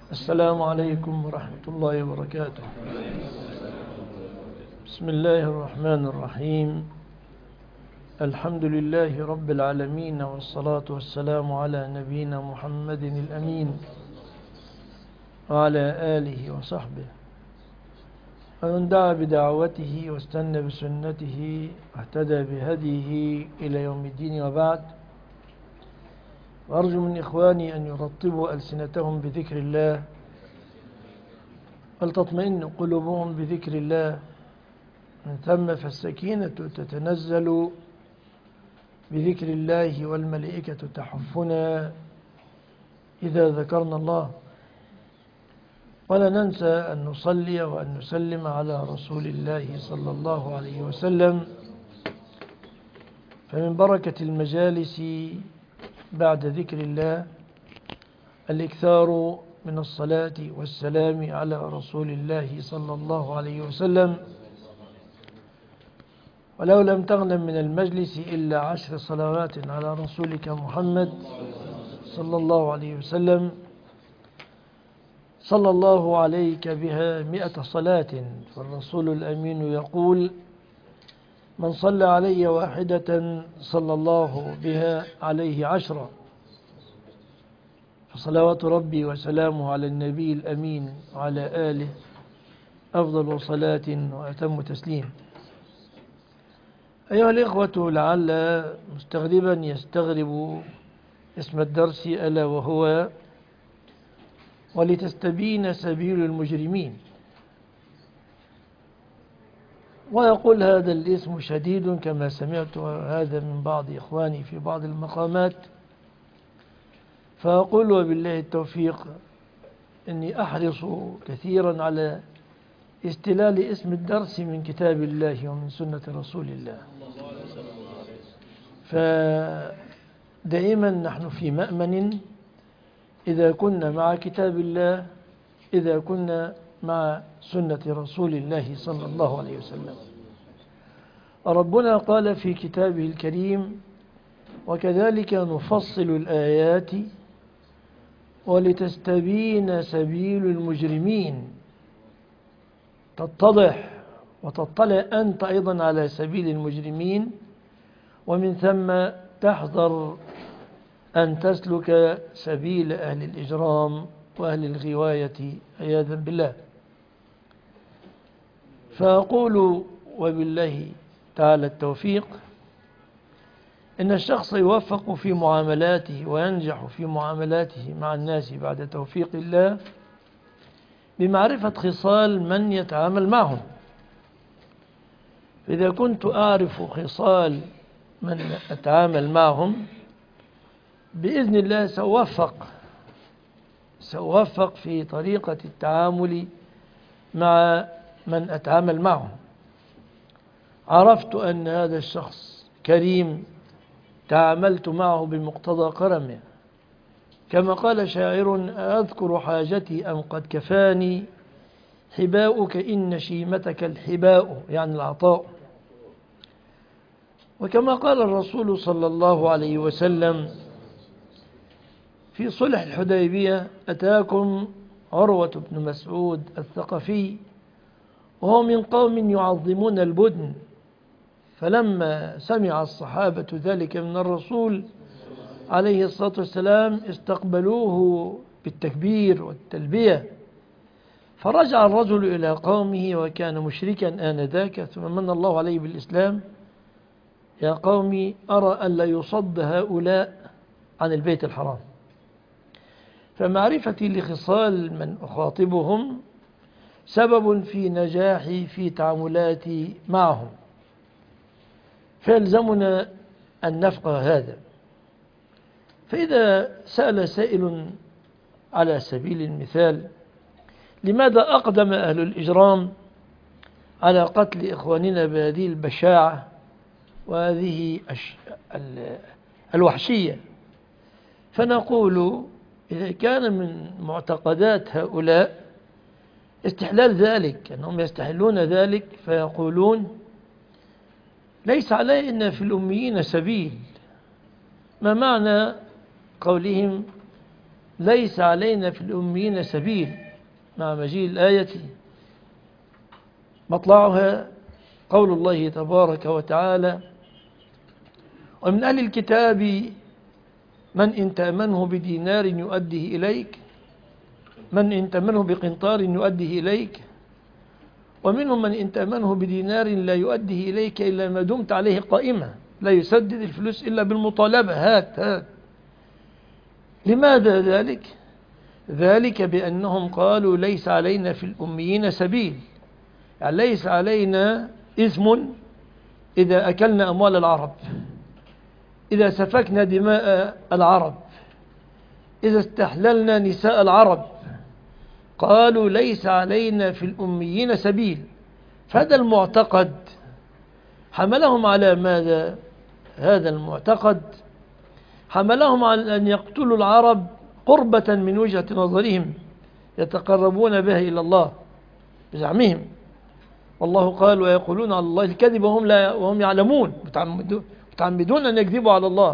السلام عليكم ورحمة الله وبركاته. بسم الله الرحمن الرحيم. الحمد لله رب العالمين، والصلاة والسلام على نبينا محمد الأمين وعلى آله وصحبه ومن دعا بدعوته واستنى بسنته واهتدى بهديه إلى يوم الدين، وبعد. وأرجو من إخواني أن يرطبوا ألسنتهم بذكر الله ولتطمئن قلوبهم بذكر الله، من ثم فالسكينة تتنزل بذكر الله والملائكة تحفنا إذا ذكرنا الله. ولا ننسى أن نصلي وأن نسلم على رسول الله صلى الله عليه وسلم، فمن بركة المجالس بعد ذكر الله الإكثار من الصلاة والسلام على رسول الله صلى الله عليه وسلم. ولو لم تغنم من المجلس إلا 10 صلوات على رسولك محمد صلى الله عليه وسلم، صلى الله عليك بها 100 صلاة. فالرسول الأمين يقول: من صلى علي واحدة صلى الله بها عليه 10. فصلوات ربي وسلامه على النبي الأمين وعلى آله أفضل صلاة وأتم تسليم. أيها الإخوة، لعل مستغربا يستغرب اسم الدرس، ألا وهو ولتستبين سبيل المجرمين. ويقول هذا الاسم شديد كما سمعت هذا من بعض إخواني في بعض المقامات، فأقول وبالله التوفيق إني أحرص كثيرا على استلال اسم الدرس من كتاب الله ومن سنة رسول الله. فدائما نحن في مأمن إذا كنا مع كتاب الله، إذا كنا مع سنة رسول الله صلى الله عليه وسلم. ربنا قال في كتابه الكريم: وكذلك نفصل الآيات ولتستبين سبيل المجرمين. تتضح وتطلع أنت أيضا على سبيل المجرمين، ومن ثم تحذر أن تسلك سبيل أهل الإجرام وأهل الغواية عياذا بالله. فأقول وبالله تعالى التوفيق إن الشخص يوفق في معاملاته وينجح في معاملاته مع الناس بعد توفيق الله بمعرفة خصال من يتعامل معهم. إذا كنت أعرف خصال من أتعامل معهم بإذن الله سأوفق في طريقة التعامل مع من أتعامل معهم. عرفت أن هذا الشخص كريم، تعاملت معه بمقتضى كرمه، كما قال شاعر: أذكر حاجتي أم قد كفاني حباؤك إن شيمتك الحباء، يعني العطاء. وكما قال الرسول صلى الله عليه وسلم في صلح الحديبية: أتاكم عروة بن مسعود الثقفي وهو من قوم يعظمون البدن، فلما سمع الصحابة ذلك من الرسول عليه الصلاة والسلام استقبلوه بالتكبير والتلبية. فرجع الرجل إلى قومه وكان مشركا آنذاك، ثم من الله عليه بالإسلام: يا قومي أرى ألا يصد هؤلاء عن البيت الحرام. فمعرفتي لخصال من أخاطبهم سبب في نجاحي في تعاملاتي معهم، فيلزمنا أن نفقه هذا. فإذا سأل سائل على سبيل المثال: لماذا أقدم أهل الإجرام على قتل إخواننا بهذه البشاعة وهذه الوحشية؟ فنقول: إذا كان من معتقدات هؤلاء استحلال ذلك، أنهم يستحلون ذلك، فيقولون: ليس علينا في الأميين سبيل. ما معنى قولهم ليس علينا في الأميين سبيل مع مجيء الآية مطلعها قول الله تبارك وتعالى: ومن أهل الكتاب من إن تأمنه بدينار يؤديه إليك، من إن تأمنه بقنطار يؤديه إليك، ومنهم من إن تأمنه بدينار لا يؤديه إليك إلا ما دمت عليه قائمة، لا يسدد الفلوس إلا بالمطالبة، هات. لماذا ذلك؟ ذلك بأنهم قالوا ليس علينا في الأميين سبيل، يعني ليس علينا إثم إذا أكلنا أموال العرب، إذا سفكنا دماء العرب، إذا استحللنا نساء العرب. قالوا ليس علينا في الأميين سبيل. فهذا المعتقد حملهم على ماذا؟ هذا المعتقد حملهم على أن يقتلوا العرب قربة من وجهة نظرهم يتقربون بها إلى الله بزعمهم. والله قال: ويقولون على الله الكذب وهم يعلمون، متعمدون أن يكذبوا على الله.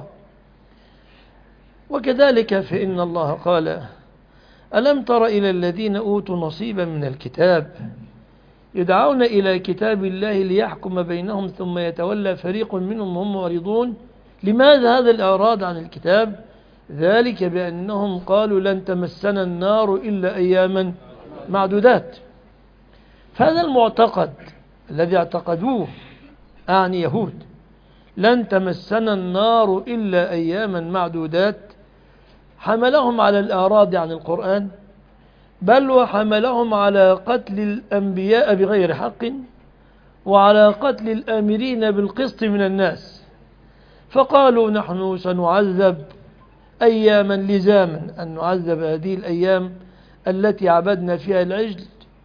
وكذلك فإن الله قال: ألم تر إلى الذين أوتوا نصيبا من الكتاب يدعون إلى كتاب الله ليحكم بينهم ثم يتولى فريق منهم وهم معرضون. لماذا هذا الإعراض عن الكتاب؟ ذلك بأنهم قالوا لن تمسنا النار إلا أياما معدودات. فهذا المعتقد الذي اعتقدوه أعني يهود، لن تمسنا النار إلا أياما معدودات، حملهم على الإعراض عن القرآن، بل وحملهم على قتل الأنبياء بغير حق، وعلى قتل الآمرين بالقسط من الناس. فقالوا نحن سنعذب أياما لزاما، أن نعذب هذه الأيام التي عبدنا فيها العجل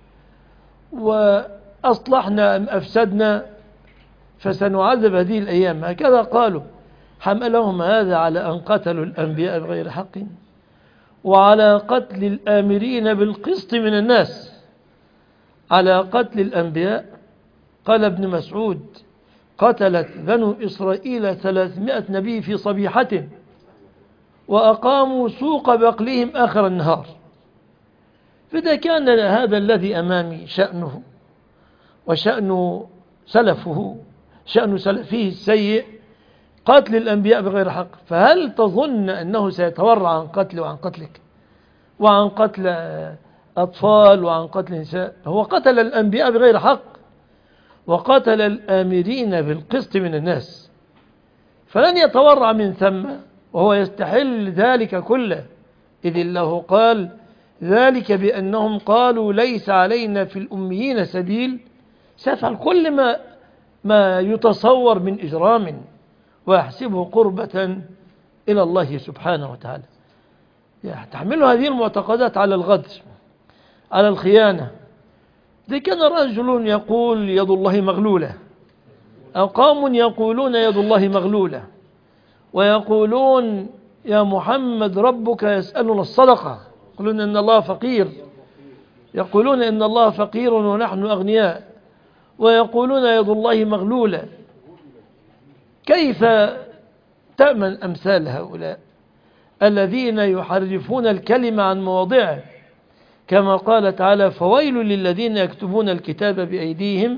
وأصلحنا أم أفسدنا، فسنعذب هذه الأيام. هكذا قالوا. حملهم هذا على أن قتلوا الأنبياء بغير حق، وعلى قتل الآمرين بالقسط من الناس. على قتل الأنبياء قال ابن مسعود: قتلت بنو إسرائيل 300 نبي في صبيحة، وأقاموا سوق بقلهم آخر النهار. فإذا كان هذا الذي أمامي شأنه وشأن سلفه، شأن سلفه السيء قتل الأنبياء بغير حق، فهل تظن أنه سيتورع عن قتله وعن قتلك وعن قتل أطفال وعن قتل نساء؟ هو قتل الأنبياء بغير حق وقتل الآمرين بالقسط من الناس، فلن يتورع من ثم، وهو يستحل ذلك كله، إذ الله قال: ذلك بأنهم قالوا ليس علينا في الأميين سبيل. سيفعل كل ما يتصور من إجرام ويحسبه قربة إلى الله سبحانه وتعالى. تحمل هذه المعتقدات على الغدر، على الخيانة. إذا كان رجل يقول يد الله مغلولة، أو قوم يقولون يد الله مغلولة، ويقولون يا محمد ربك يسألنا الصدقة، يقولون إن الله فقير، يقولون إن الله فقير ونحن أغنياء، ويقولون يد الله مغلولة، كيف تأمن أمثال هؤلاء الذين يحرفون الكلمة عن مواضعه؟ كما قال تعالى: فويل للذين يكتبون الكتاب بأيديهم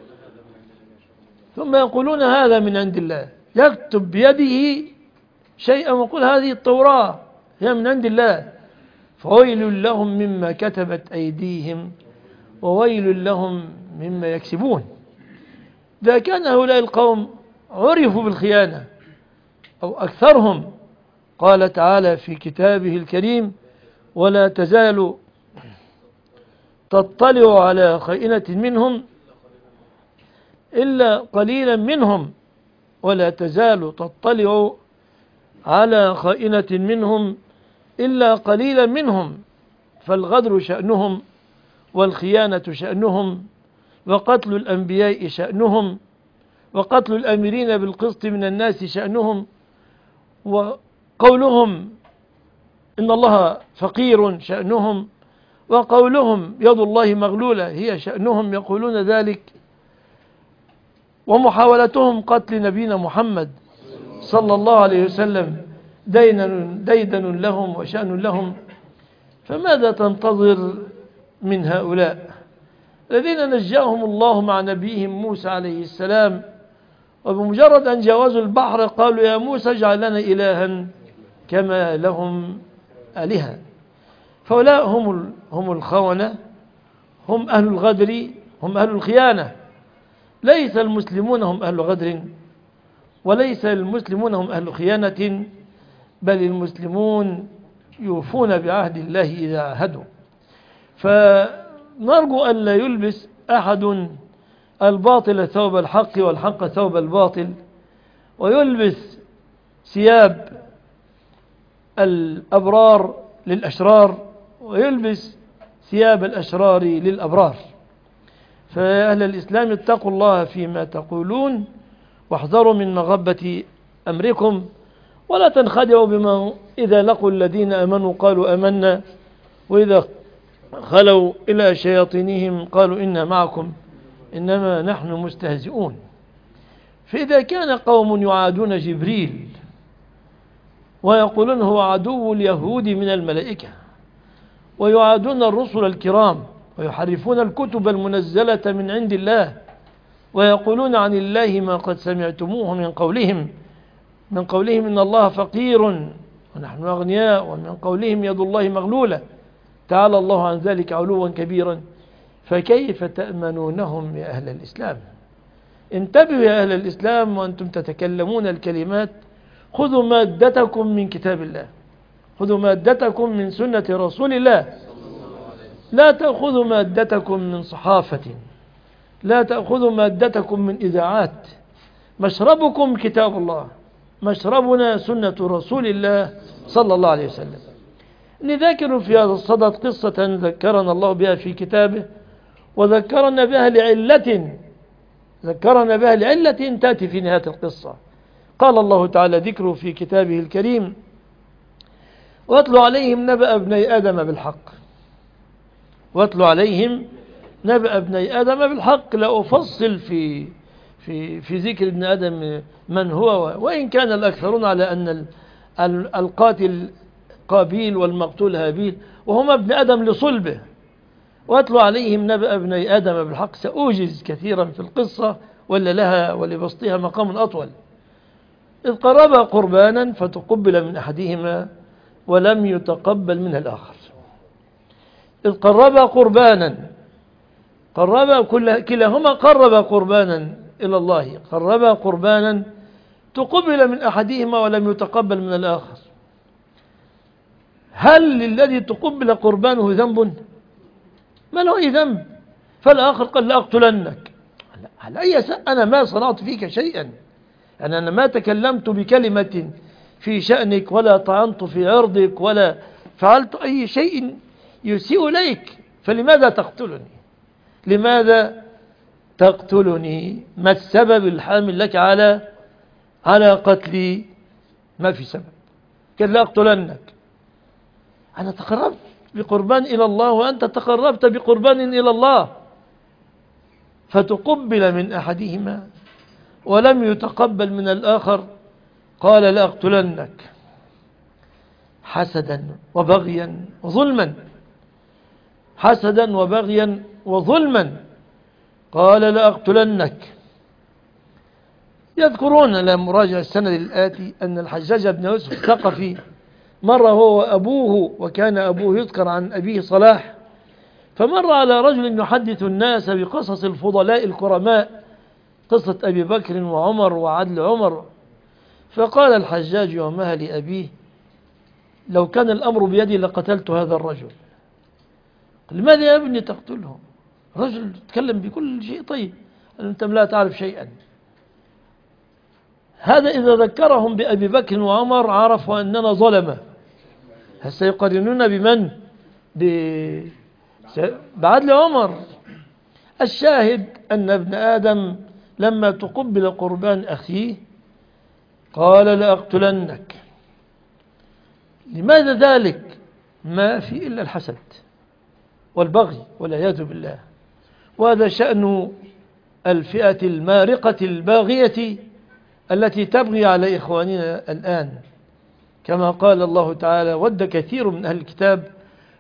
ثم يقولون هذا من عند الله. يكتب بيده شيئا ويقول هذه التوراة هي من عند الله. فويل لهم مما كتبت أيديهم وويل لهم مما يكسبون. إذا كان هؤلاء القوم عرفوا بالخيانة أو أكثرهم، قال تعالى في كتابه الكريم: ولا تزال تطلع على خائنة منهم إلا قليلا منهم، ولا تزال تطلع على خائنة منهم إلا قليلا منهم. فالغدر شأنهم، والخيانة شأنهم، وقتل الأنبياء شأنهم، وقتل الأمرين بالقسط من الناس شأنهم، وقولهم إن الله فقير شأنهم، وقولهم يد الله مغلولة هي شأنهم، يقولون ذلك. ومحاولتهم قتل نبينا محمد صلى الله عليه وسلم ديدن لهم وشأن لهم، فماذا تنتظر من هؤلاء الذين نجاهم الله مع نبيهم موسى عليه السلام، وبمجرد أن جاوزوا البحر قالوا يا موسى اجعل لنا إلها كما لهم آلهة؟ فهؤلاء هم الخونة، هم أهل الغدر، هم أهل الخيانة. ليس المسلمون هم أهل غدر، وليس المسلمون هم أهل خيانة، بل المسلمون يوفون بعهد الله إذا عاهدوا. فنرجو أن لا يلبس أحد الباطل ثوب الحق والحق ثوب الباطل، ويلبس ثياب الأبرار للأشرار، ويلبس ثياب الأشرار للأبرار. فيا أهل الإسلام اتقوا الله فيما تقولون، واحذروا من مغبة أمركم، ولا تنخدعوا بما إذا لقوا الذين آمنوا قالوا آمنا، وإذا خلوا إلى شياطينهم قالوا إنا معكم إنما نحن مستهزئون. فإذا كان قوم يعادون جبريل ويقولون هو عدو اليهود من الملائكة، ويعادون الرسل الكرام، ويحرفون الكتب المنزلة من عند الله، ويقولون عن الله ما قد سمعتموه من قولهم إن الله فقير ونحن أغنياء، ومن قولهم يد الله مغلولة، تعالى الله عن ذلك علوا كبيرا، فكيف تأمنونهم يا أهل الإسلام؟ انتبهوا يا أهل الإسلام وأنتم تتكلمون الكلمات، خذوا مادتكم من كتاب الله، خذوا مادتكم من سنة رسول الله، لا تأخذوا مادتكم من صحافة، لا تأخذوا مادتكم من إذاعات. مشربكم كتاب الله، مشربنا سنة رسول الله صلى الله عليه وسلم. نذاكر في هذا الصدد قصة ذكرنا الله بها في كتابه، وذكرنا بها لعلة تأتي في نهاية القصة. قال الله تعالى ذكره في كتابه الكريم: واتل عليهم نبأ ابني آدم بالحق. واتل عليهم نبأ ابني آدم بالحق. لا أفصل في ذكر ابن آدم من هو، وإن كان الأكثرون على أن القاتل قابيل والمقتول هابيل، وهما ابن آدم لصلبه. واتل عليهم نبأ ابني آدم بالحق. سأوجز كثيرا في القصة ولا لها ولبسطها مقام أطول. إذ قربا قربانا فتقبل من أحدهما ولم يتقبل من الآخر. إذ قربا قربانا، كلاهما قرب قربانا إلى الله، قربا قربانا تقبل من أحدهما ولم يتقبل من الآخر. هل للذي تقبل قربانه ذنب؟ ما له أي ذنب. فالآخر قال لأقتلنك. على أي أنا ما صنعت فيك شيئا، أنا ما تكلمت بكلمة في شأنك، ولا طعنت في عرضك، ولا فعلت أي شيء يسيء إليك، فلماذا تقتلني؟ لماذا تقتلني؟ ما السبب الحامل لك على قتلي؟ ما في سبب. قال لأقتلنك. أنا تقربت بقربان إلى الله، وأنت تقربت بقربان إلى الله. فتقبل من أحدهما ولم يتقبل من الآخر. قال لأقتلنك حسدا وبغيا وظلما. حسدا وبغيا وظلما. قال لأقتلنك. يذكرون لما راجع السند الآتي أن الحجاج بن يوسف الثقفي مر هو وأبوه، وكان أبوه يذكر عن أبيه صلاح، فمر على رجل يحدث الناس بقصص الفضلاء الكرماء، قصة أبي بكر وعمر وعدل عمر. فقال الحجاج يومها لأبيه: لو كان الأمر بيدي لقتلت هذا الرجل. لماذا يا ابني تقتله؟ رجل تكلم بكل شيء طيب، أنت لا تعرف شيئا. هذا إذا ذكرهم بأبي بكر وعمر عرفوا أننا ظلمة. هل سيقارنون بمن؟ بعدل عمر. الشاهد أن ابن آدم لما تقبل قربان أخيه قال لأقتلنك. لماذا ذلك؟ ما في إلا الحسد والبغي والعياذ بالله. وهذا شأن الفئة المارقة الباغية التي تبغي على إخواننا الآن، كما قال الله تعالى: ود كثير من أهل الكتاب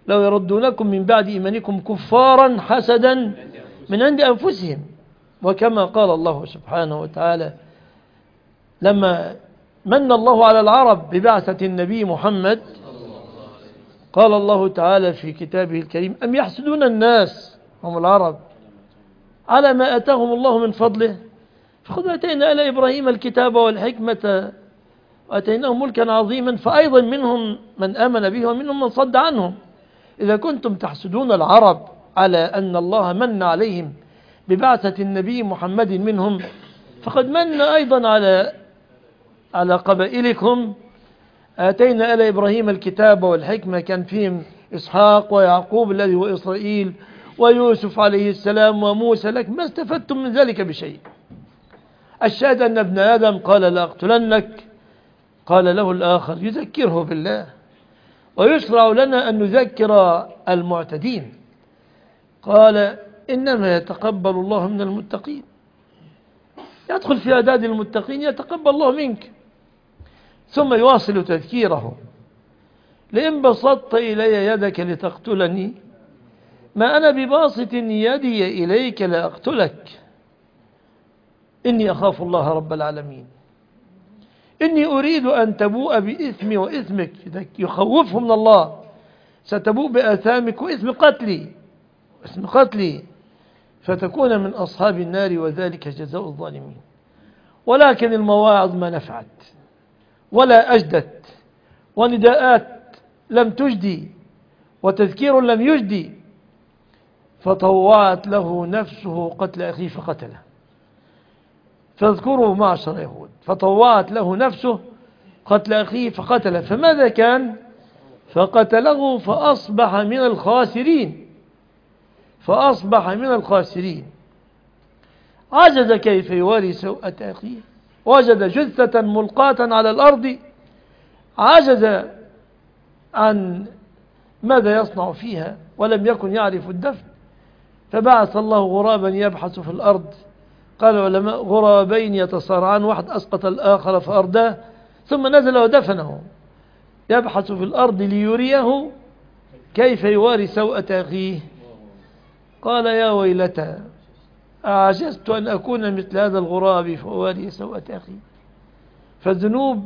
لو يردونكم من بعد إيمانكم كفارا حسدا من عند أنفسهم. وكما قال الله سبحانه وتعالى لما من الله على العرب ببعثة النبي محمد، قال الله تعالى في كتابه الكريم أم يحسدون الناس هم العرب على ما أتاهم الله من فضله، فقد أتينا إلى إبراهيم الكتاب والحكمة وأتيناهم ملكا عظيما، فأيضا منهم من آمن به ومنهم من صد عنهم. إذا كنتم تحسدون العرب على أن الله من عليهم ببعثة النبي محمد منهم، فقد من أيضا على قبائلكم. آتينا إلى إبراهيم الكتاب والحكمة، كان فيهم إسحاق ويعقوب الذي هو إسرائيل ويوسف عليه السلام وموسى، لكن ما استفدتم من ذلك بشيء. الشاهد أن ابن آدم قال لأقتلنك، قال له الآخر يذكره بالله. ويشرع لنا أن نذكر المعتدين، قال إنما يتقبل الله من المتقين. يدخل في أعداد المتقين يتقبل الله منك. ثم يواصل تذكيره لئن بسطت إلي يدك لتقتلني ما أنا بباسط يدي إليك لأقتلك إني أخاف الله رب العالمين إني أريد أن تبوء بإثمي وإثمك، يخوفه من الله، ستبوء بآثامك وإثم قتلي فتكون من أصحاب النار وذلك جزاء الظالمين. ولكن المواعظ ما نفعت ولا أجدت، ونداءات لم تجدي، وتذكير لم يجدي، فطوعت له نفسه قتل أخيه فقتله. فاذكروا معشر يهود، فطوعت له نفسه قتل أخيه فقتله، فماذا كان؟ فقتله فأصبح من الخاسرين. عجز كيف يواري سوءة أخيه، وجد جثة ملقاة على الأرض، عجز عن ماذا يصنع فيها، ولم يكن يعرف الدفن، فبعث الله غرابا يبحث في الأرض. قال العلماء غرابين يتصارعان، واحد أسقط الآخر فأرداه، ثم نزل ودفنه، يبحث في الأرض ليريه كيف يواري سوءة أخيه. قال يا ويلتى أعجزت أن أكون مثل هذا الغراب فأواري سوءة أخي. فالذنوب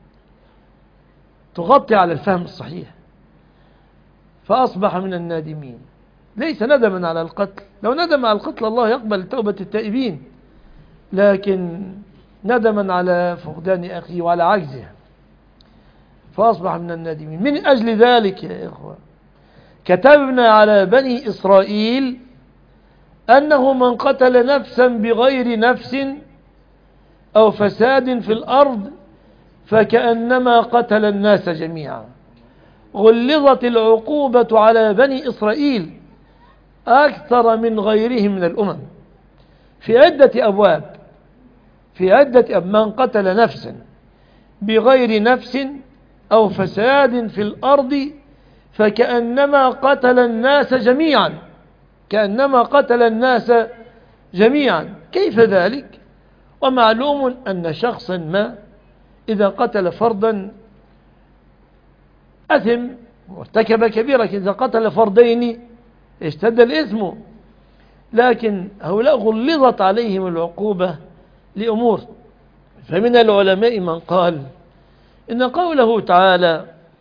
تغطي على الفهم الصحيح، فأصبح من النادمين، ليس ندما على القتل. لو ندم على القتل الله يقبل توبة التائبين، لكن ندما على فقدان أخيه وعلى عجزه، فأصبح من النادمين. من أجل ذلك يا إخوة كتبنا على بني إسرائيل أنه من قتل نفسا بغير نفس أو فساد في الأرض فكأنما قتل الناس جميعا. غلظت العقوبة على بني إسرائيل أكثر من غيرهم من الأمم في عدة أبواب. من قتل نفسا بغير نفس أو فساد في الأرض فكأنما قتل الناس جميعا. كيف ذلك؟ ومعلوم أن شخصا ما إذا قتل فردا أثم وارتكب كبيرة، إذا قتل فردين اشتد الإثم، لكن هؤلاء غلظت عليهم العقوبة لأمور. فمن العلماء من قال إن قوله تعالى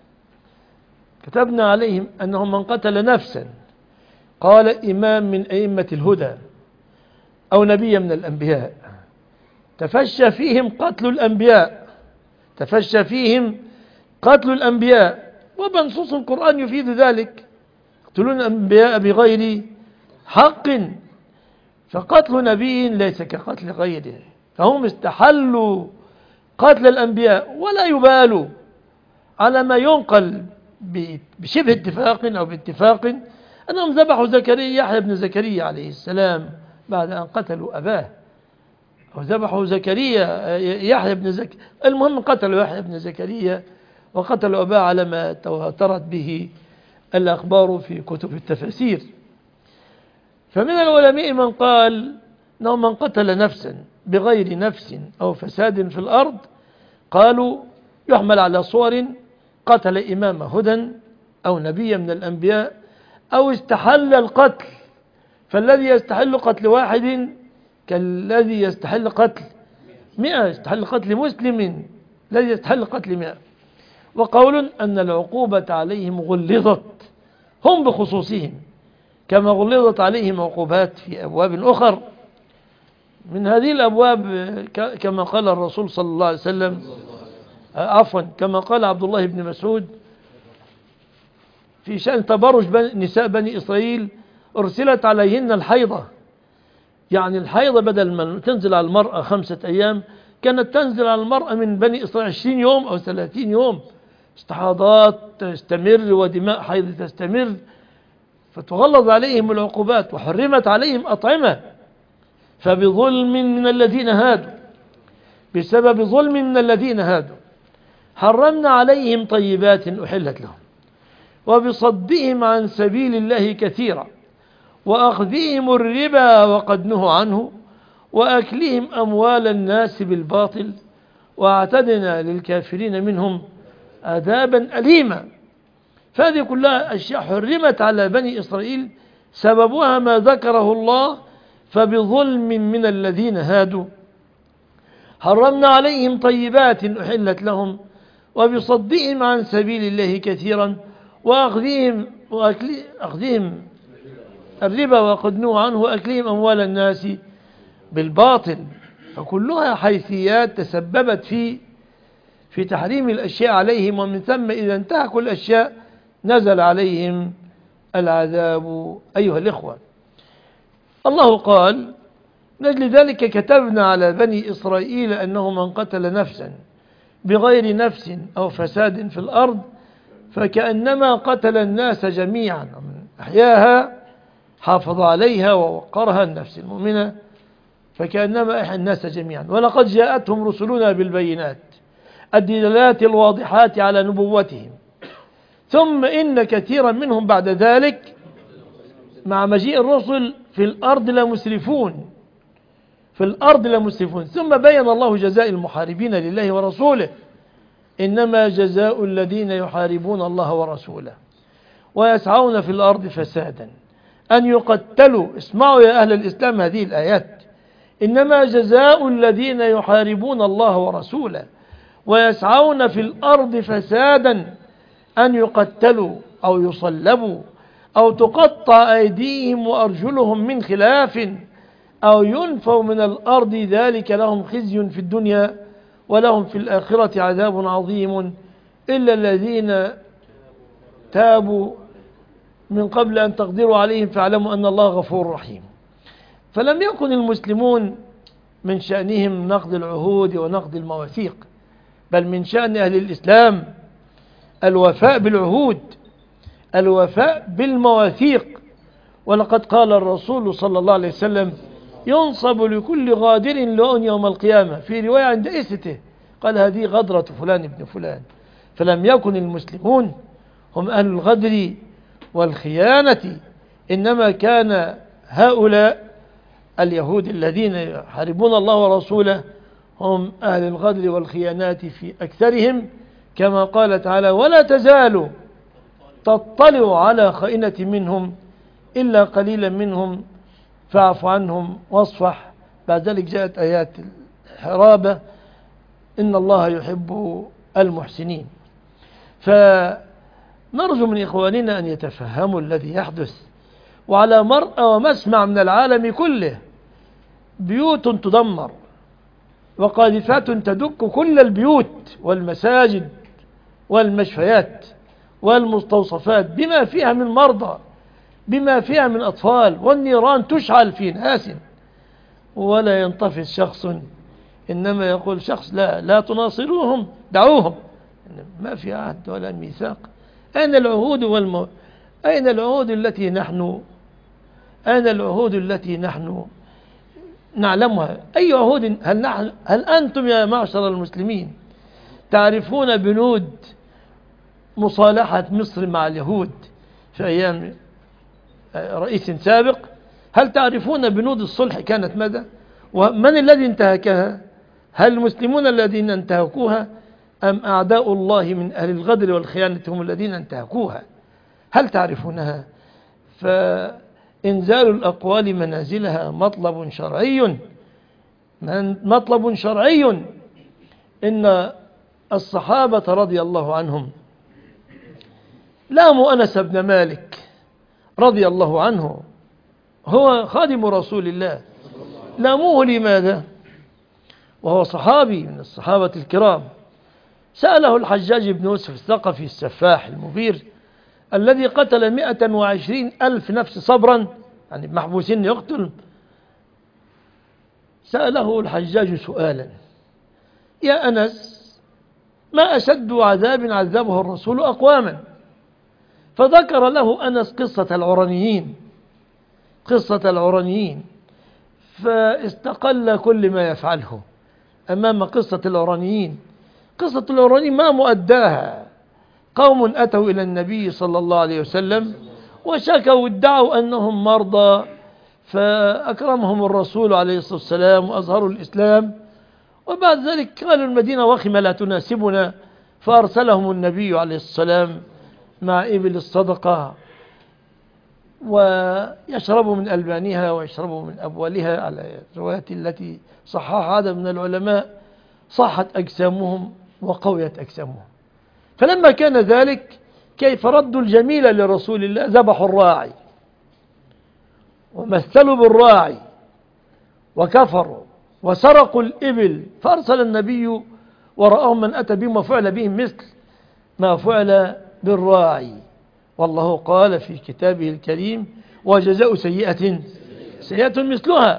كتبنا عليهم أنه من قتل نفسا، قال إمام من أئمة الهدى أو نبي من الأنبياء، تفشى فيهم قتل الأنبياء، وبنصوص القرآن يفيد ذلك، يقتلون الأنبياء بغير حق، فقتل نبي ليس كقتل غيره، فهم استحلوا قتل الأنبياء ولا يبالوا على ما ينقل بشبه اتفاق أو باتفاق أنهم ذبحوا يحيى بن زكريا عليه السلام بعد أن قتلوا أباه، أو ذبحوا يحيى بن زكريا، المهم قتلوا يحيى بن زكريا وقتلوا أباه على ما تواترت به الأخبار في كتب التفاسير. فمن العلماء من قال أنه من قتل نفسا بغير نفس أو فساد في الأرض، قالوا يحمل على صور: قتل إمام هدى، أو نبي من الأنبياء أو استحل القتل، فالذي يستحل قتل واحد كالذي يستحل قتل 100، يستحل قتل مسلم الذي يستحل قتل 100. وقول أن العقوبة عليهم غلظت هم بخصوصهم كما غلظت عليهم عقوبات في أبواب أخر. من هذه الأبواب كما قال الرسول صلى الله عليه وسلم، عفوا كما قال عبد الله بن مسعود في شأن تبرج نساء بني إسرائيل، أرسلت عليهن الحيضة. يعني الحيضة بدل ما تنزل على المرأة 5 أيام كانت تنزل على المرأة من بني إسرائيل 20 يوم أو 30 يوم، استحاضات تستمر ودماء حيض تستمر، فتغلظ عليهم العقوبات. وحرمت عليهم أطعمة، فبظلم من الذين هادوا، بسبب ظلم من الذين هادوا حرمنا عليهم طيبات أحلت لهم، وبصدهم عن سبيل الله كثيرا، وأخذهم الربا وقد نهوا عنه، وأكلهم أموال الناس بالباطل، واعتدنا للكافرين منهم عذابا أليما. فهذه كلها أشياء حرمت على بني إسرائيل سببها ما ذكره الله، فبظلم من الذين هادوا حرمنا عليهم طيبات أحلت لهم، وبصدهم عن سبيل الله كثيرا، وأخذهم الربا وقد نهوا عنه، وأكلهم أموال الناس بالباطل. فكلها حيثيات تسببت في تحريم الأشياء عليهم، ومن ثم إذا انتهكوا الأشياء نزل عليهم العذاب. أيها الإخوة، الله قال: لأجل ذلك كتبنا على بني إسرائيل أنه من قتل نفسا بغير نفس أو فساد في الأرض فكأنما قتل الناس جميعا، من أحياها حافظ عليها ووقرها النفس المؤمنة فكأنما أحيا الناس جميعا. ولقد جاءتهم رسلنا بالبينات الدلالات الواضحات على نبوتهم، ثم إن كثيرا منهم بعد ذلك مع مجيء الرسل في الأرض لمسرفون. ثم بين الله جزاء المحاربين لله ورسوله: إنما جزاء الذين يحاربون الله ورسوله ويسعون في الأرض فسادا أن يقتلوا. اسمعوا يا أهل الإسلام هذه الآيات: إنما جزاء الذين يحاربون الله ورسوله ويسعون في الأرض فسادا أن يقتلوا أو يصلبوا أو تقطع أيديهم وأرجلهم من خلاف أو ينفوا من الأرض، ذلك لهم خزي في الدنيا ولهم في الآخرة عذاب عظيم إلا الذين تابوا من قبل أن تقدروا عليهم فاعلموا أن الله غفور رحيم. فلم يكن المسلمون من شأنهم نقض العهود ونقض المواثيق، بل من شأن أهل الإسلام الوفاء بالعهود، الوفاء بالمواثيق. ولقد قال الرسول صلى الله عليه وسلم: ينصب لكل غادر لؤم يوم القيامة، في رواية عند إسته قال: هذه غدرة فلان ابن فلان. فلم يكن المسلمون هم أهل الغدر والخيانة، إنما كان هؤلاء اليهود الذين يحاربون الله ورسوله هم أهل الغدر والخيانات في أكثرهم، كما قال تعالى: ولا تزال تطلع على خائنة منهم إلا قليلا منهم فاعف عنهم واصفح. بعد ذلك جاءت آيات الحرابة: إن الله يحب المحسنين. فنرجو من إخواننا أن يتفهموا الذي يحدث، وعلى مرأى ومسمع من العالم كله بيوت تدمر وقاذفات تدك كل البيوت والمساجد والمشفيات والمستوصفات بما فيها من مرضى، بما فيها من أطفال، والنيران تشعل في ناس ولا ينطفئ شخص، إنما يقول شخص: لا تناصروهم، دعوهم، ما في عهد ولا ميثاق. أين العهود أين العهود التي نحن نعلمها؟ أي عهود؟ هل أنتم يا معشر المسلمين تعرفون بنود مصالحة مصر مع اليهود في أيام رئيس سابق؟ هل تعرفون بنود الصلح كانت ماذا؟ ومن الذي انتهكها؟ هل المسلمون الذين انتهكوها أم أعداء الله من أهل الغدر والخيانة هم الذين انتهكوها؟ هل تعرفونها؟ فإنزال الأقوال منازلها مطلب شرعي، مطلب شرعي. إن الصحابة رضي الله عنهم لاموا أنس بن مالك رضي الله عنه، هو خادم رسول الله، لاموه لماذا؟ وهو صحابي من الصحابة الكرام. سأله الحجاج بن يوسف الثقفي السفاح المبير الذي قتل 120,000 نفس صبرا، يعني محبوسين يقتل. سأله الحجاج سؤالا: يا أنس، ما أشد عذاب عذبه الرسول أقواما؟ فذكر له أنس قصة العرنيين، فاستقل كل ما يفعله أمام قصة العرنيين. قصة العرنيين ما مؤداها؟ قوم أتوا إلى النبي صلى الله عليه وسلم وشكوا، ادعوا أنهم مرضى، فأكرمهم الرسول عليه الصلاة والسلام وأظهروا الإسلام، وبعد ذلك قالوا المدينة وخمة لا تناسبنا، فأرسلهم النبي عليه الصلاة والسلام مع إبل الصدقة، ويشربوا من ألبانها ويشربوا من أبوالها على الروايات التي صححها عدد من العلماء. صحت أجسامهم وقويت أجسامهم. فلما كان ذلك، كيف ردوا الجميل لرسول الله؟ ذبحوا الراعي ومثلوا بالراعي وكفروا وسرقوا الإبل، فأرسل النبي ورآهم من أتى بهم وفعل بهم مثل ما فعل بالراعي. والله قال في كتابه الكريم: وجزاء سيئة سيئة مثلها.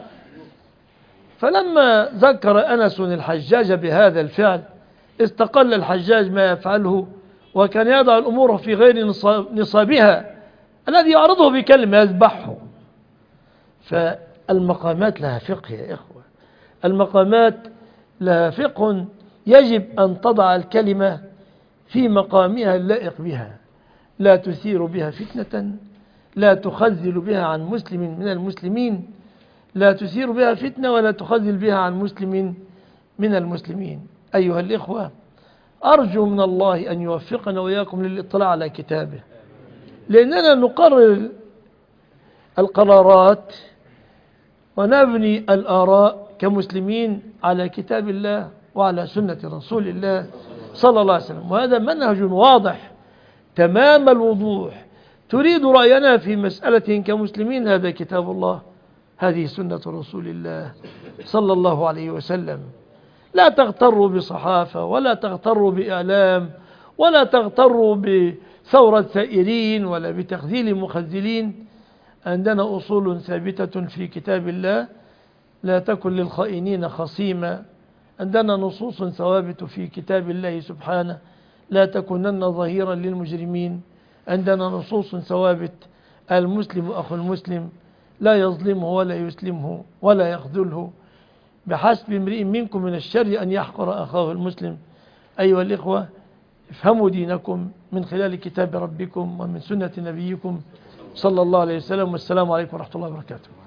فلما ذكر أنس الحجاج بهذا الفعل، استقل الحجاج ما يفعله، وكان يضع الأمور في غير نصابها. الذي يعرضه بكلمة يذبحه. فالمقامات لها فقه يا إخوة، المقامات لها فقه. يجب أن تضع الكلمة في مقامها اللائق بها، لا تثير بها فتنة، لا تخذل بها عن مسلم من المسلمين، لا تثير بها فتنة ولا تخذل بها عن مسلم من المسلمين. أيها الإخوة، أرجو من الله أن يوفقنا وإياكم للاطلاع على كتابه، لأننا نقرر القرارات ونبني الآراء كمسلمين على كتاب الله وعلى سنة رسول الله صلى الله عليه وسلم، وهذا منهج واضح تمام الوضوح. تريد رأينا في مسألة كمسلمين، هذا كتاب الله، هذه سنة رسول الله صلى الله عليه وسلم. لا تغتروا بصحافة، ولا تغتروا بإعلام، ولا تغتروا بثورة ثائرين، ولا بتخذيل مخذلين. عندنا أصول ثابتة في كتاب الله: لا تكن للخائنين خصيما. عندنا نصوص ثوابت في كتاب الله سبحانه: لا تكونن ظهيرا للمجرمين. عندنا نصوص ثوابت: المسلم أخو المسلم، لا يظلمه ولا يسلمه ولا يخذله، بحسب امرئ منكم من الشر أن يحقر أخاه المسلم. أيها الإخوة، افهموا دينكم من خلال كتاب ربكم ومن سنة نبيكم صلى الله عليه وسلم. والسلام عليكم ورحمة الله وبركاته.